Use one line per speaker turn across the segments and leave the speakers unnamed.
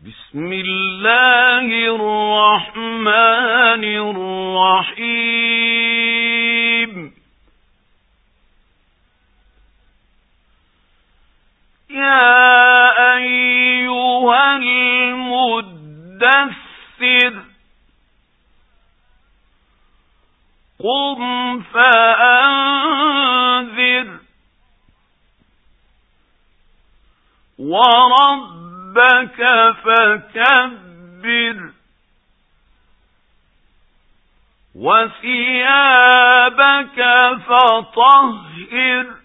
بسم الله الرحمن الرحيم. يا أيها المدثر قم فأنذر وربك فكبر وثيابك فطهر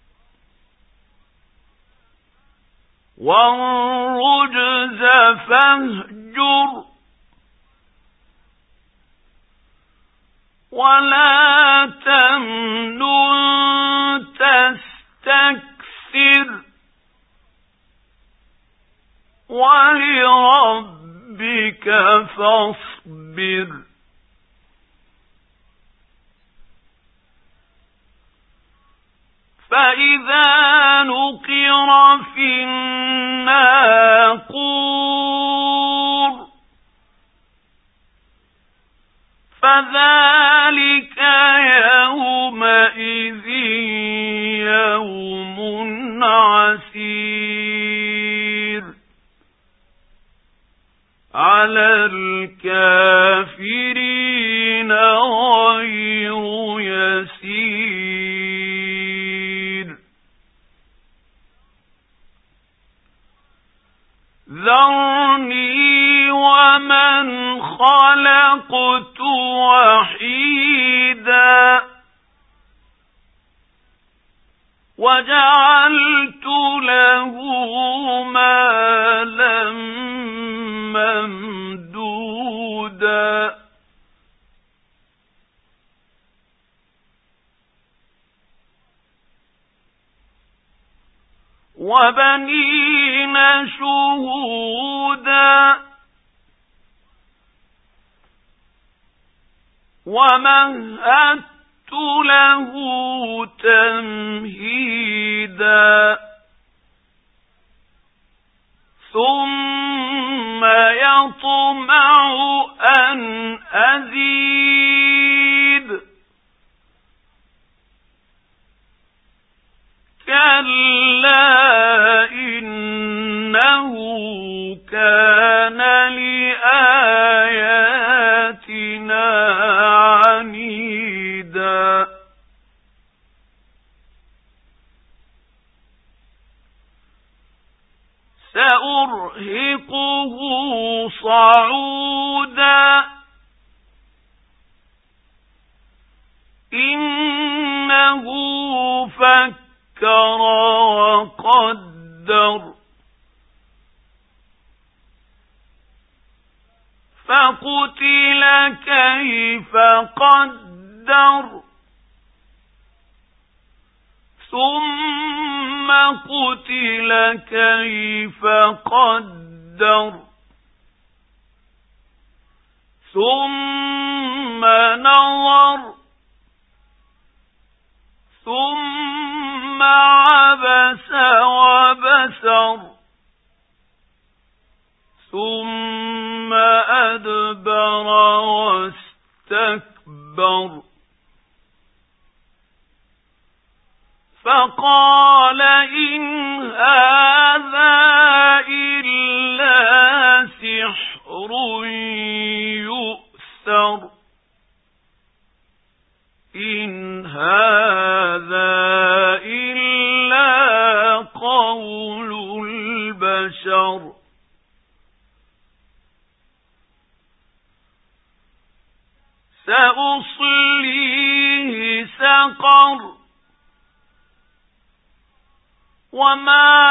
والرجز فاهجر ولا تمنن تستكثر ولربك فاصبر فإذا نقر في الناقور فذلك يومئذ يوم عسير على الكافرين غير يسير. ذرني ومن خلقت وحيدا وجعلت له مالا ممدودا وبنين شهودا ومهدت له تمهيدا ثم يطمع أن أزيد كلا إنه كان لآياتنا عنيدا سأرهقه صعودا إنه فكر وقدر فقتل كيف قدر ثم قتل كيف قدر ثم نظر ثم عبس وبسر ثم أدبر واستكبر فقال إن هذا إلا سحر يؤثر إن هذا إلا قول البشر سأصليه سقر وما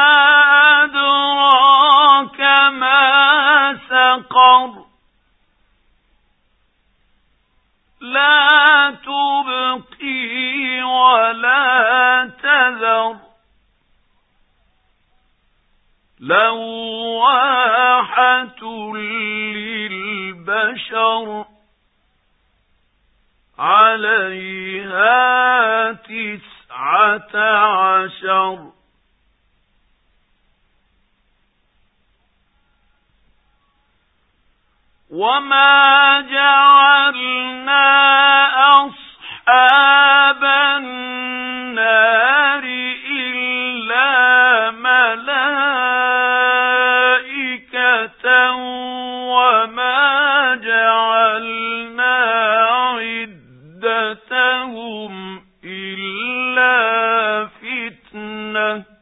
أدراك ما سقر لا تبقي ولا تذر لواحة للبشر عليها 19 وما جعلنا أصحاب النار إلا ملائكة وما جعلنا عدتهم إلا فتنة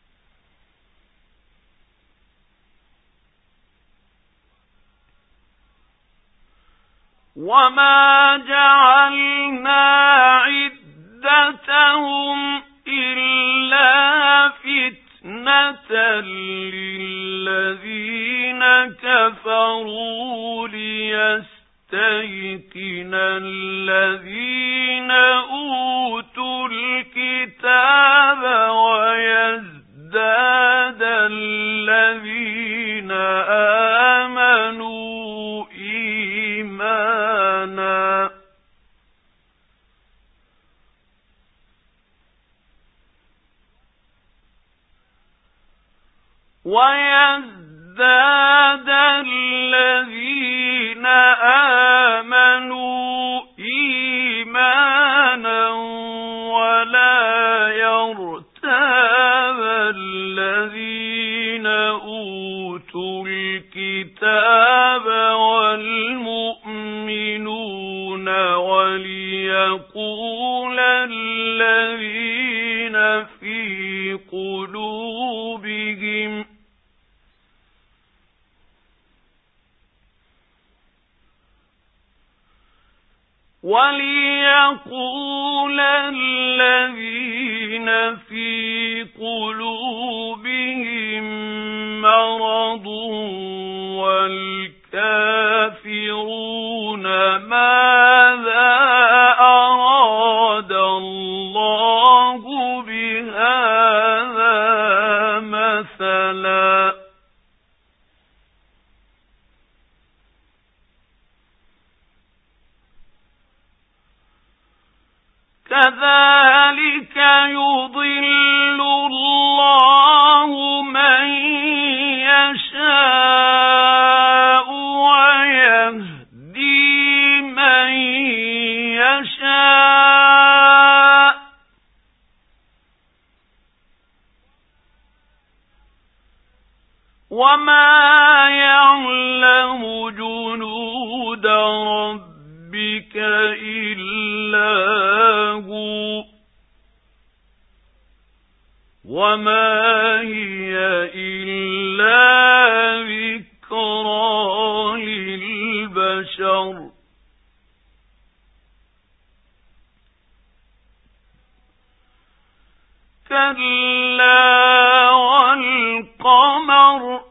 وما جعلنا عدتهم إلا فتنة للذين كفروا ليستيقن الذين أوتوا الكتاب ويزداد الذين آمنوا إيمانا ويزداد الذين آمنوا إيمانا ولا يرتاب الذين أوتوا الكتاب والمؤمنون وليقول الذين في قلوبهم مرض والكافرون ماذا أراد الله بهذا مثلا كذلك يضل الله من يشاء ويهدي من يشاء وما يعلم جنود ربك إلا هو وما هي إلا ذكرى للبشر كلا والقمر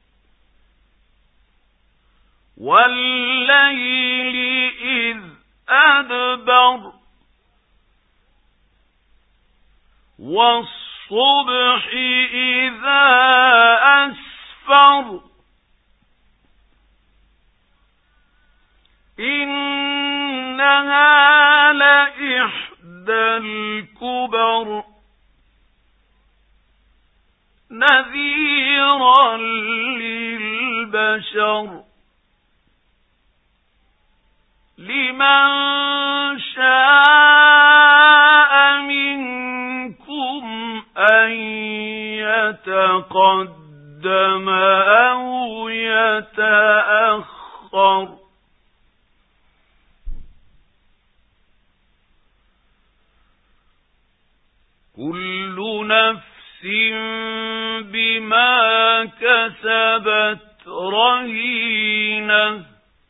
والليل إذ أدبر والصبح إذا أسفر إنها لإحدى الكبر نذيرا للبشر لمن شاء منكم أن يتقدم أو يتأخر كل نفس بما كسبت رهينة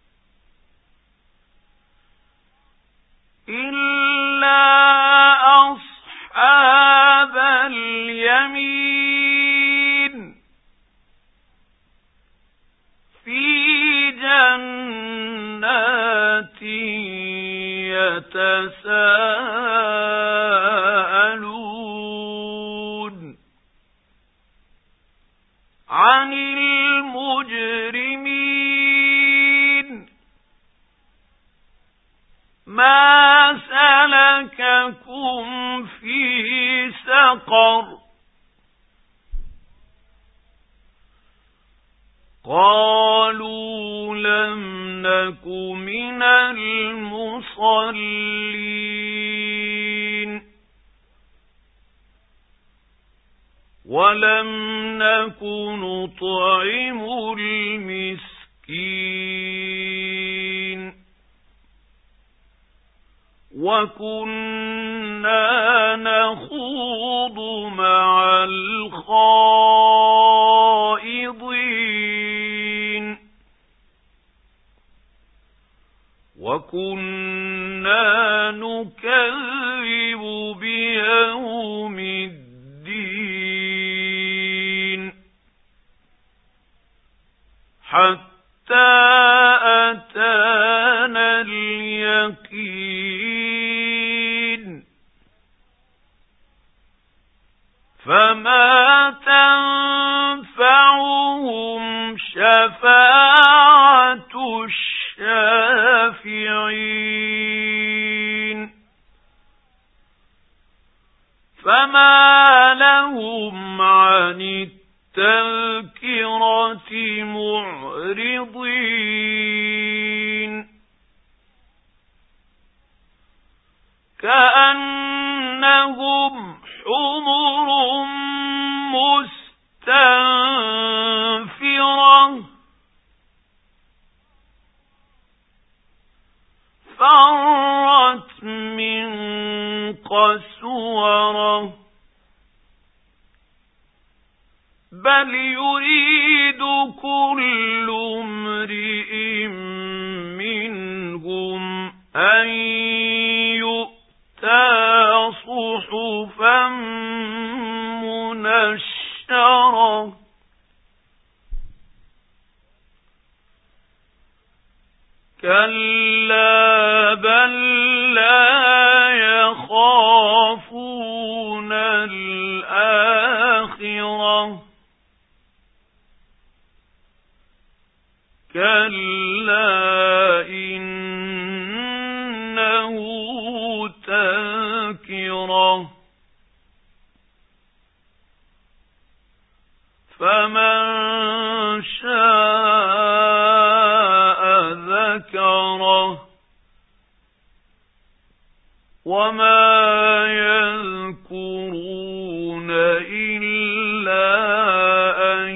إلا أصحاب اليمين في جنات يتساءلون عن المجرمين ما سلككم في سقر قالوا لم نَكُ مِنَ الْمُصَلِّينَ وَلَمْ نَكُ نُطْعِمُ الْمِسْكِينَ وَكُنَّا نَخُوضُ مَعَ الْخَائِضِينَ وَكُنَّا نُكَذِّبُ بِيَوْمِ الدِّينِ حَتَّى أَتَانَا الْيَقِينُ فَمَا تَنفَعُهُمْ شَفَاعَةُ الشَّافِعِينَ فَمَا لَهُمْ عَنِ التَّذْكِرَةِ مُعْرِضِينَ كَأَنَّهُمْ حُمُرٌ مُسْتَنفِرَةٌ فَرَّتْ مِنْ قَسْوَرَةٍ بَلْ يُرِيدُ كُلُّ امْرِئٍ مِّنْهُمْ أَنْ يُؤْتَى صُحُفًا مُنَشَّرَةً كَلَّا بَل لَّا يَخَافُونَ الْآخِرَةَ كَلَّا إِنَّهُ تَذْكِرَةٌ فَمَن شَاءَ ذَكَرَهُ وَمَا يَذْكُرُونَ إِلَّا أَن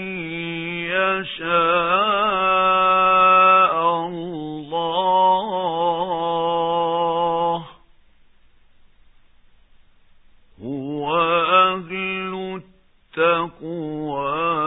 يَشَاءَ اللَّهُ هُوَ أَهْلُ التَّقْوَى